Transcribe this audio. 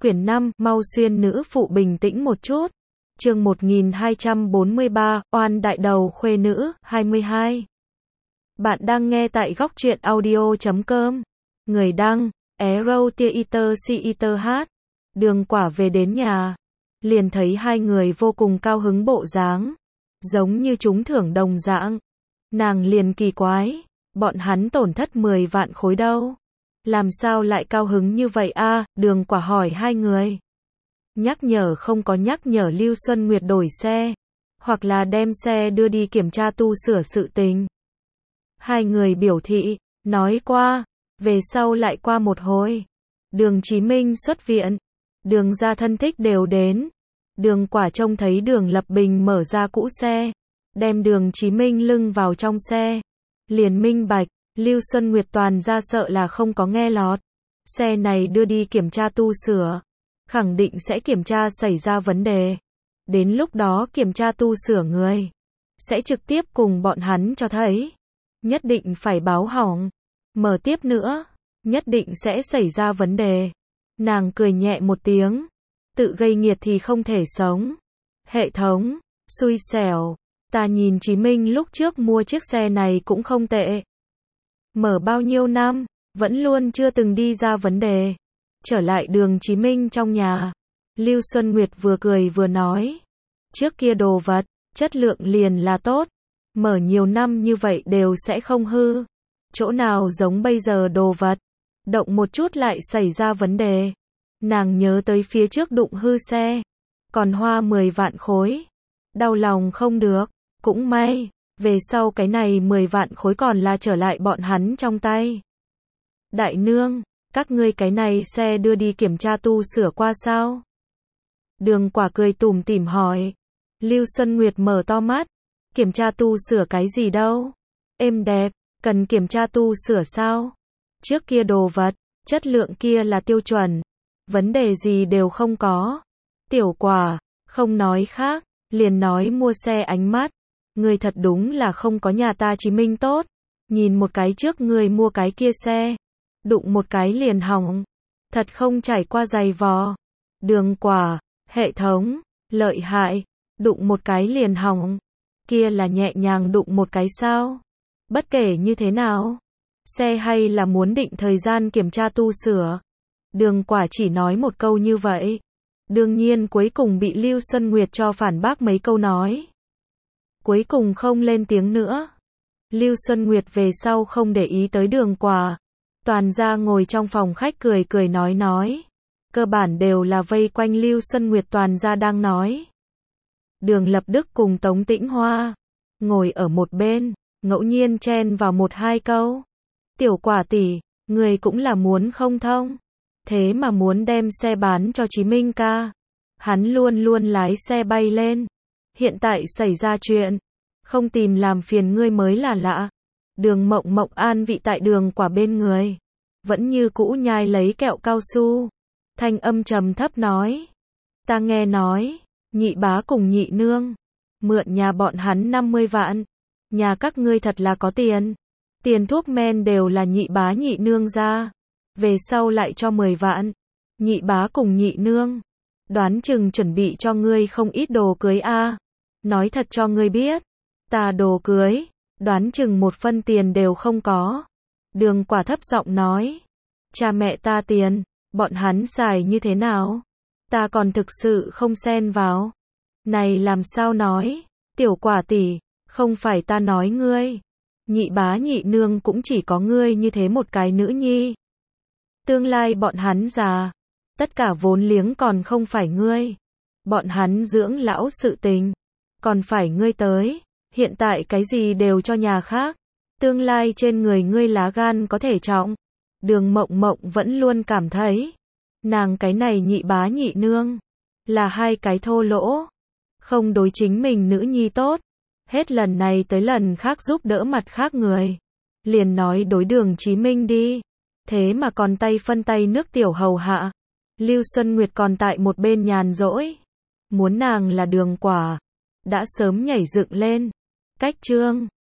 Quyển 5, mau xuyên nữ phụ bình tĩnh một chút. Chương 1243, oan đại đầu khuê nữ, 22. Bạn đang nghe tại góc truyện audio.com. Người đăng, Arrow Theater CETH. Đường Quả về đến nhà, liền thấy hai người vô cùng cao hứng bộ dáng, giống như trúng thưởng đồng dạng. Nàng liền kỳ quái, bọn hắn tổn thất 10 vạn khối đâu. Làm sao lại cao hứng như vậy a? Đường Quả hỏi hai người. Nhắc nhở không có nhắc nhở Lưu Xuân Nguyệt đổi xe, hoặc là đem xe đưa đi kiểm tra tu sửa sự tình. Hai người biểu thị, nói qua, về sau lại qua một hồi. Đường Chí Minh xuất viện, Đường gia thân thích đều đến. Đường Quả trông thấy Đường Lập Bình mở ra cũ xe, đem Đường Chí Minh lưng vào trong xe, liền minh bạch, Lưu Xuân Nguyệt toàn ra sợ là không có nghe lọt. Xe này đưa đi kiểm tra tu sửa, khẳng định sẽ kiểm tra xảy ra vấn đề. Đến lúc đó kiểm tra tu sửa người sẽ trực tiếp cùng bọn hắn cho thấy, nhất định phải báo hỏng. Mở tiếp nữa, nhất định sẽ xảy ra vấn đề. Nàng cười nhẹ một tiếng, tự gây nghiệt thì không thể sống. Hệ thống, xui xẻo, ta nhìn Chí Minh lúc trước mua chiếc xe này cũng không tệ. Mở bao nhiêu năm, vẫn luôn chưa từng đi ra vấn đề. Trở lại Đường Chí Minh trong nhà, Lưu Xuân Nguyệt vừa cười vừa nói, trước kia đồ vật, chất lượng liền là tốt, mở nhiều năm như vậy đều sẽ không hư. Chỗ nào giống bây giờ đồ vật, động một chút lại xảy ra vấn đề. Nàng nhớ tới phía trước đụng hư xe, còn hoa 10 vạn khối. Đau lòng không được, cũng may, về sau cái này 10 vạn khối còn là trở lại bọn hắn trong tay. Đại nương, các ngươi cái này xe đưa đi kiểm tra tu sửa qua sao? Đường Quả cười tủm tỉm hỏi. Lưu Xuân Nguyệt mở to mắt, kiểm tra tu sửa cái gì đâu? Êm đẹp, cần kiểm tra tu sửa sao? Trước kia đồ vật, chất lượng kia là tiêu chuẩn, vấn đề gì đều không có. Tiểu Quả, không nói khác, liền nói mua xe ánh mắt. Ngươi thật đúng là không có nhà ta Chí Minh tốt. Nhìn một cái trước ngươi mua cái kia xe, đụng một cái liền hỏng. Thật không trải qua giày vò. Đường Quả, hệ thống, lợi hại, đụng một cái liền hỏng. Kia là nhẹ nhàng đụng một cái sao? Bất kể như thế nào, xe hay là muốn định thời gian kiểm tra tu sửa. Đường Quả chỉ nói một câu như vậy. Đương nhiên cuối cùng bị Lưu Xuân Nguyệt cho phản bác mấy câu nói. Cuối cùng không lên tiếng nữa. Lưu Xuân Nguyệt về sau không để ý tới Đường Quả. Toàn ra ngồi trong phòng khách cười cười nói. Cơ bản đều là vây quanh Lưu Xuân Nguyệt toàn ra đang nói. Đường Lập Đức cùng Tống Tĩnh Hoa ngồi ở một bên, ngẫu nhiên chen vào một hai câu. Tiểu Quả tỷ, người cũng là muốn không thông. Thế mà muốn đem xe bán cho Chí Minh ca. Hắn luôn luôn lái xe bay lên. Hiện tại xảy ra chuyện, không tìm làm phiền ngươi mới là lạ. Đường Mộng Mộng an vị tại Đường Quả bên người, vẫn như cũ nhai lấy kẹo cao su. Thanh âm trầm thấp nói, ta nghe nói, nhị bá cùng nhị nương mượn nhà bọn hắn 50 vạn. Nhà các ngươi thật là có tiền. Tiền thuốc men đều là nhị bá nhị nương ra, về sau lại cho 10 vạn. Nhị bá cùng nhị nương đoán chừng chuẩn bị cho ngươi không ít đồ cưới a. Nói thật cho ngươi biết, ta đồ cưới, đoán chừng một phân tiền đều không có. Đường Quả thấp giọng nói, cha mẹ ta tiền, bọn hắn xài như thế nào? Ta còn thực sự không xen vào. Này làm sao nói, Tiểu Quả tỷ, không phải ta nói ngươi. Nhị bá nhị nương cũng chỉ có ngươi như thế một cái nữ nhi. Tương lai bọn hắn già, tất cả vốn liếng còn không phải ngươi. Bọn hắn dưỡng lão sự tình, còn phải ngươi tới. Hiện tại cái gì đều cho nhà khác. Tương lai trên người ngươi lá gan có thể trọng. Đường Mộng Mộng vẫn luôn cảm thấy, nàng cái này nhị bá nhị nương là hai cái thô lỗ, không đối chính mình nữ nhi tốt. Hết lần này tới lần khác giúp đỡ mặt khác người, liền nói đối Đường Chí Minh đi. Thế mà còn tay phân tay nước tiểu hầu hạ. Lưu Xuân Nguyệt còn tại một bên nhàn rỗi. Muốn nàng là Đường Quả, đã sớm nhảy dựng lên. Cách chương